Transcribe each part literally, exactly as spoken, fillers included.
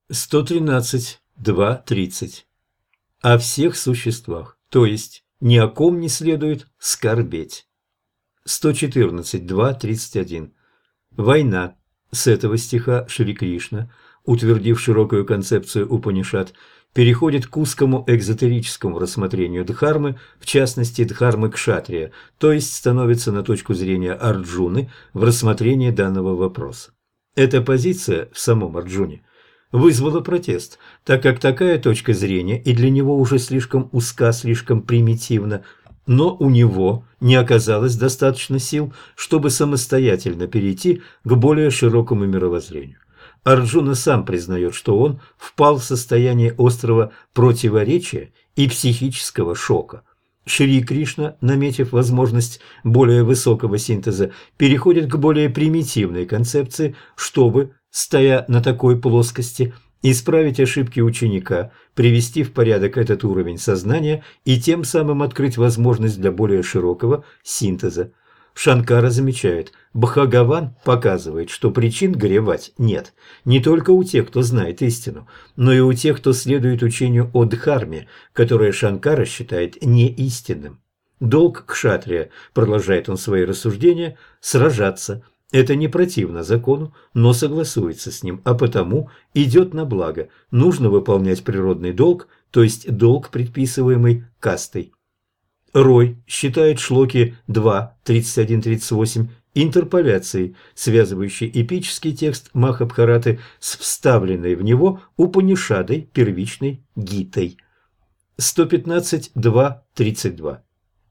сто тринадцать два тридцать. О всех существах, то есть ни о ком не следует скорбеть. сто четырнадцать два тридцать один. Война. С этого стиха Шри Кришна, утвердив широкую концепцию Упанишад, переходит к узкому экзотерическому рассмотрению дхармы, в частности дхармы кшатрия, то есть становится на точку зрения Арджуны в рассмотрении данного вопроса. Эта позиция в самом Арджуне вызвала протест, так как такая точка зрения и для него уже слишком узка, слишком примитивна, но у него не оказалось достаточно сил, чтобы самостоятельно перейти к более широкому мировоззрению. Арджуна сам признает, что он впал в состояние острого противоречия и психического шока. Шри Кришна, наметив возможность более высокого синтеза, переходит к более примитивной концепции, чтобы, стоя на такой плоскости, исправить ошибки ученика, привести в порядок этот уровень сознания и тем самым открыть возможность для более широкого синтеза. Шанкара замечает, Бхагаван показывает, что причин горевать нет не только у тех, кто знает истину, но и у тех, кто следует учению о Дхарме, которое Шанкара считает неистинным. Долг кшатрия, продолжает он свои рассуждения, сражаться. Это не противно закону, но согласуется с ним, а потому идет на благо. Нужно выполнять природный долг, то есть долг, предписываемый кастой. Рой считает шлоки два, тридцать один тридцать восемь интерполяцией, связывающей эпический текст Махабхараты с вставленной в него Упанишадой, первичной Гитой. сто пятнадцать два тридцать два.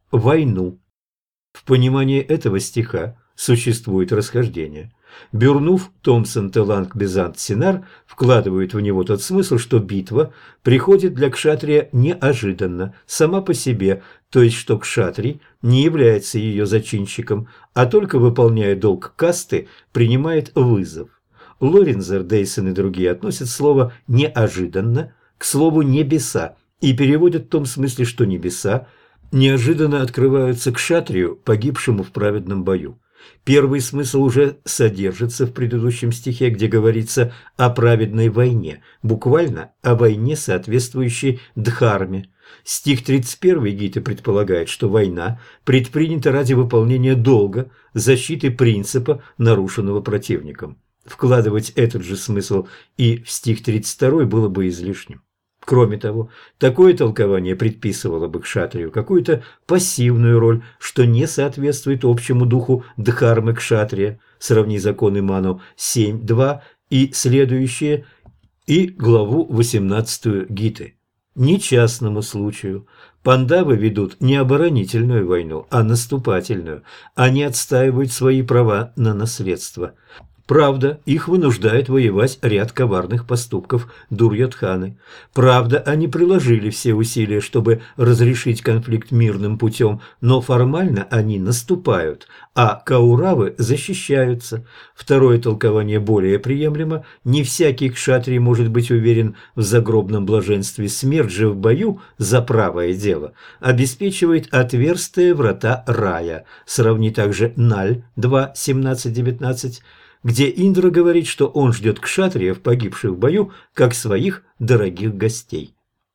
Войну. В понимании этого стиха существует расхождение. Бюрнув, Томпсон, Теланг, Безант, Синар вкладывают в него тот смысл, что битва приходит для кшатрия неожиданно, сама по себе, то есть что кшатрий не является ее зачинщиком, а только, выполняя долг касты, принимает вызов. Лорензер, Дейсон и другие относят слово «неожиданно» к слову «небеса» и переводят в том смысле, что небеса неожиданно открываются кшатрию, погибшему в праведном бою. Первый смысл уже содержится в предыдущем стихе, где говорится о праведной войне, буквально о войне, соответствующей дхарме. Стих тридцать один Гиты предполагает, что война предпринята ради выполнения долга, защиты принципа, нарушенного противником. Вкладывать этот же смысл и в стих тридцать второй было бы излишним. Кроме того, такое толкование предписывало бы кшатрию какую-то пассивную роль, что не соответствует общему духу дхармы кшатрия. Сравни законы Ману семь два и следующие, и главу восемнадцатую Гиты. Не частному случаю. Пандавы ведут не оборонительную войну, а наступательную. Они отстаивают свои права на наследство. Правда, их вынуждает воевать ряд коварных поступков Дурьодханы. Правда, они приложили все усилия, чтобы разрешить конфликт мирным путем, но формально они наступают, а кауравы защищаются. Второе толкование более приемлемо. Не всякий кшатрий может быть уверен в загробном блаженстве. Смерть же в бою за правое дело обеспечивает отверстые врата рая. Сравни также Наль два семнадцать девятнадцать, где Индра говорит, что он ждет кшатриев, погибших в бою, как своих дорогих гостей.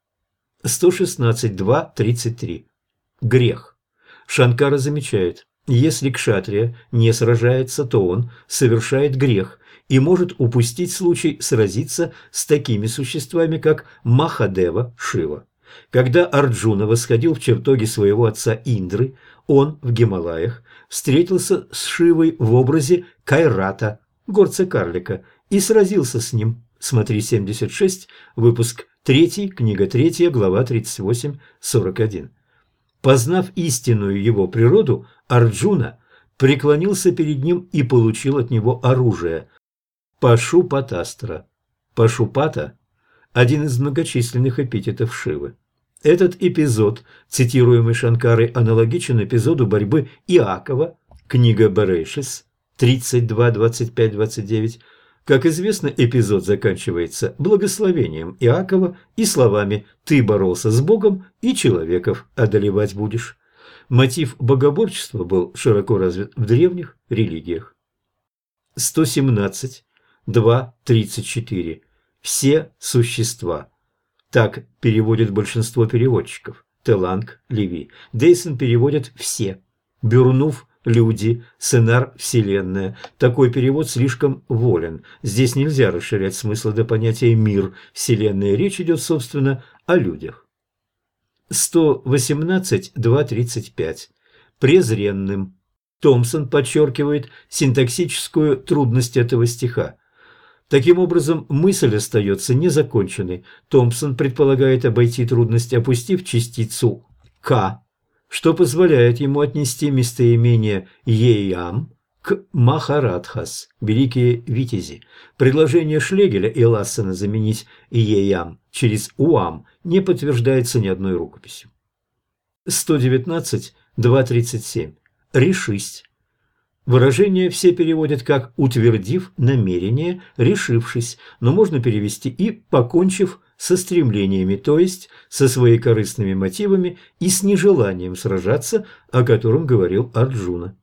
сто шестнадцать два тридцать три. Грех. Шанкара замечает, если кшатрия не сражается, то он совершает грех и может упустить случай сразиться с такими существами, как Махадева Шива. Когда Арджуна восходил в чертоги своего отца Индры, он в Гималаях встретился с Шивой в образе Кайрата, горца-карлика, и сразился с ним. Смотри семьдесят шесть, выпуск три, книга три, глава тридцать восемь сорок один. Познав истинную его природу, Арджуна преклонился перед ним и получил от него оружие – Пашупатастра. Пашупата – один из многочисленных эпитетов Шивы. Этот эпизод, цитируемый Шанкарой, аналогичен эпизоду борьбы Иакова, книга Берешис, тридцать два двадцать пять двадцать девять. Как известно, эпизод заканчивается благословением Иакова и словами «Ты боролся с Богом и человеков одолевать будешь». Мотив богоборчества был широко развит в древних религиях. сто семнадцать два тридцать четыре. все существа. Так переводит большинство переводчиков. Теланг, Леви. Дейсон переводит «все». Бюрнув – люди, Сенар – вселенная. Такой перевод слишком волен. Здесь нельзя расширять смысл до понятия «мир», «вселенная». Речь идет, собственно, о людях. сто восемнадцать два тридцать пять. Презренным. Томпсон подчеркивает синтаксическую трудность этого стиха. Таким образом, мысль остается незаконченной. Томпсон предполагает обойти трудность, опустив частицу «к», что позволяет ему отнести местоимение «еям» к «махарадхас» – «великие витязи». Предложение Шлегеля и Лассена заменить «еям» через «уам» не подтверждается ни одной рукописью. сто девятнадцать два тридцать семь. «Решись». Выражение все переводят как «утвердив намерение, решившись», но можно перевести и «покончив со стремлениями», то есть со своими корыстными мотивами и с нежеланием сражаться, о котором говорил Арджуна.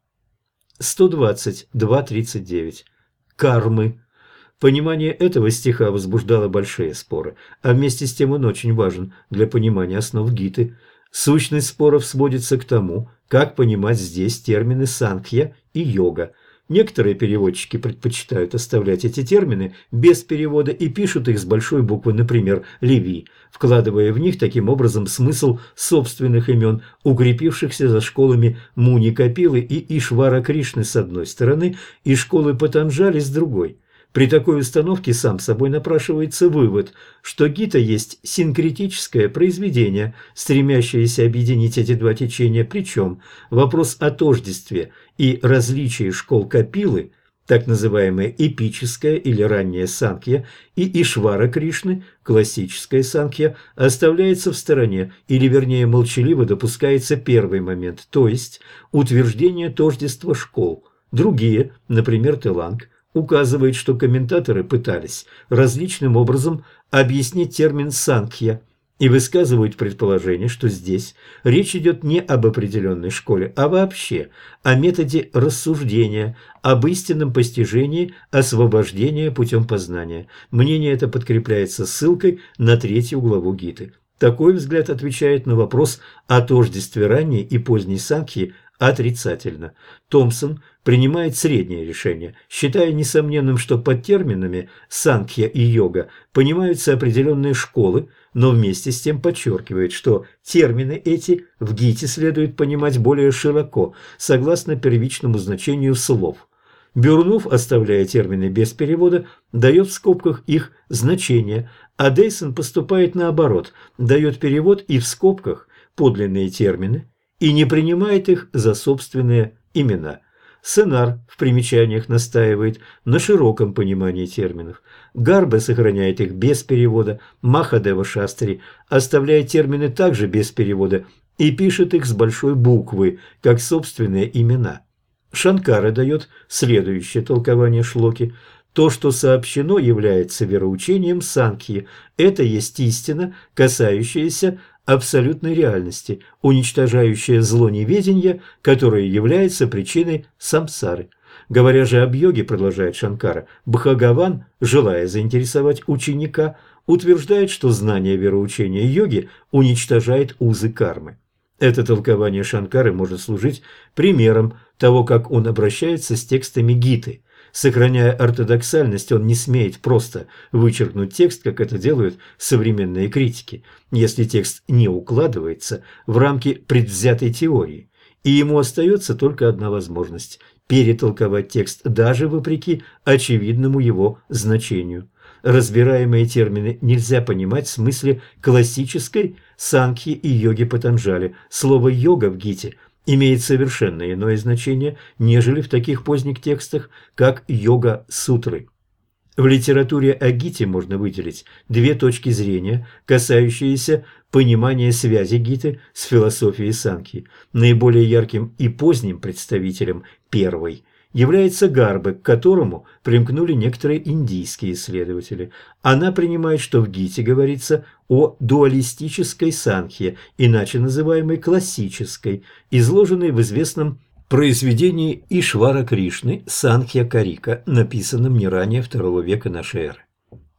сто двадцать два тридцать девять. Кармы. Понимание этого стиха возбуждало большие споры, а вместе с тем он очень важен для понимания основ Гиты. Сущность споров сводится к тому, как понимать здесь термины санкхья и йога. Некоторые переводчики предпочитают оставлять эти термины без перевода и пишут их с большой буквы, например, Леви, вкладывая в них таким образом смысл собственных имен, укрепившихся за школами Муни Капилы и Ишвара Кришны с одной стороны и школы Патанджали с другой. При такой установке сам собой напрашивается вывод, что Гита есть синкретическое произведение, стремящееся объединить эти два течения, причем вопрос о тождестве и различии школ Капилы, так называемая эпическая или ранняя санкхья, и Ишвара Кришны, классическая санкхья, оставляется в стороне, или вернее молчаливо допускается первый момент, то есть утверждение тождества школ. Другие, например, Теланг, указывает, что комментаторы пытались различным образом объяснить термин «санкхья» и высказывают предположение, что здесь речь идет не об определенной школе, а вообще о методе рассуждения, об истинном постижении освобождения путем познания. Мнение это подкрепляется ссылкой на третью главу Гиты. Такой взгляд отвечает на вопрос о тождестве ранней и поздней санкхьи отрицательно. Томпсон принимает среднее решение, считая несомненным, что под терминами санкхья и йога понимаются определенные школы, но вместе с тем подчеркивает, что термины эти в Гите следует понимать более широко, согласно первичному значению слов. Бюрнув, оставляя термины без перевода, дает в скобках их значение, а Дейсон поступает наоборот, дает перевод и в скобках подлинные термины, и не принимает их за собственные имена. Сенар в примечаниях настаивает на широком понимании терминов. Гарбе сохраняет их без перевода, Махадева Шастри оставляет термины также без перевода и пишет их с большой буквы, как собственные имена. Шанкара дает следующее толкование шлоки. То, что сообщено, является вероучением санкхьи. Это есть истина, касающаяся абсолютной реальности, уничтожающая зло неведения, которое является причиной самсары. Говоря же об йоге, продолжает Шанкара, Бхагаван, желая заинтересовать ученика, утверждает, что знание вероучения йоги уничтожает узы кармы. Это толкование Шанкары может служить примером того, как он обращается с текстами Гиты. Сохраняя ортодоксальность, он не смеет просто вычеркнуть текст, как это делают современные критики, если текст не укладывается в рамки предвзятой теории. И ему остается только одна возможность – перетолковать текст даже вопреки очевидному его значению. Разбираемые термины нельзя понимать в смысле классической санкхьи и йоги Патанджали. Слово «йога» в Гите – имеет совершенно иное значение, нежели в таких поздних текстах, как йога-сутры. В литературе о Гите можно выделить две точки зрения, касающиеся понимания связи Гиты с философией санкхьи. Наиболее ярким и поздним представителем первой является Гарбе, к которому примкнули некоторые индийские исследователи. Она принимает, что в Гите говорится о дуалистической санкхье, иначе называемой классической, изложенной в известном произведении Ишвара Кришны «Санкхья Карика», написанном не ранее второго века нашей эры.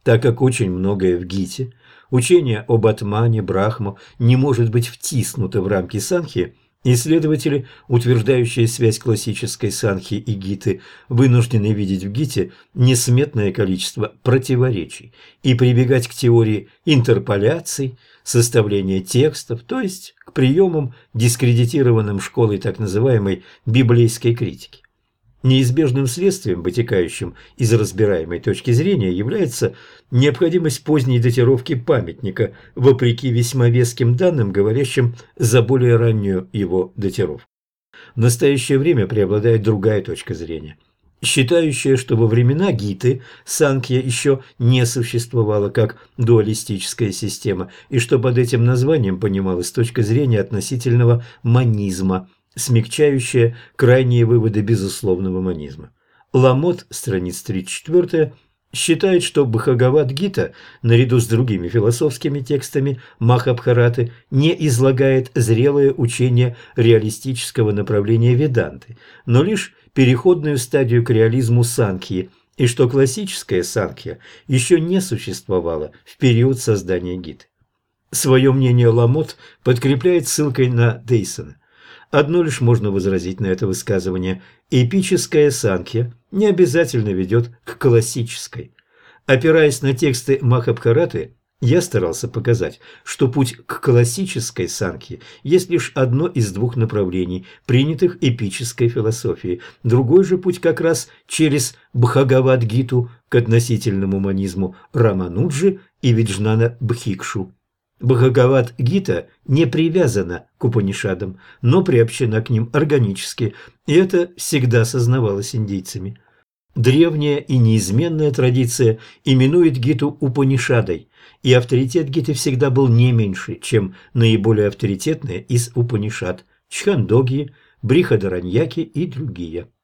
так как очень многое в Гите, учение об Атмане, Брахма, не может быть втиснуто в рамки Санхи, исследователи, утверждающие связь классической Санхи и Гиты, вынуждены видеть в Гите несметное количество противоречий и прибегать к теории интерполяций, составления текстов, то есть к приемам, дискредитированным школой так называемой библейской критики. Неизбежным следствием, вытекающим из разбираемой точки зрения, является необходимость поздней датировки памятника, вопреки весьма веским данным, говорящим за более раннюю его датировку. В настоящее время преобладает другая точка зрения, считающая, что во времена Гиты Санkhya еще не существовала как дуалистическая система, и что под этим названием понималась точка зрения относительного манизма, смягчающая крайние выводы безусловного манизма. Ламот, страница тридцать четыре, считает, что Бхагавад-гита, наряду с другими философскими текстами Махабхараты, не излагает зрелое учение реалистического направления Веданты, но лишь переходную стадию к реализму Санkhьи, и что классическая Санkhья еще не существовала в период создания Гиты. Свое мнение Ламот подкрепляет ссылкой на Дейсона. Одно лишь можно возразить на это высказывание: эпическая Санkhья не обязательно ведет к классической. Опираясь на тексты Махабхараты, я старался показать, что путь к классической Санkhье есть лишь одно из двух направлений, принятых эпической философией. Другой же путь как раз через Бхагавад-гиту к относительному манизму Рамануджи и Виджнана Бхикшу. Бхагавад-гита не привязана к Упанишадам, но приобщена к ним органически, и это всегда сознавалось индийцами. Древняя и неизменная традиция именует Гиту Упанишадой, и авторитет Гиты всегда был не меньше, чем наиболее авторитетные из Упанишад – Чхандогьи, Брихадараньяки и другие.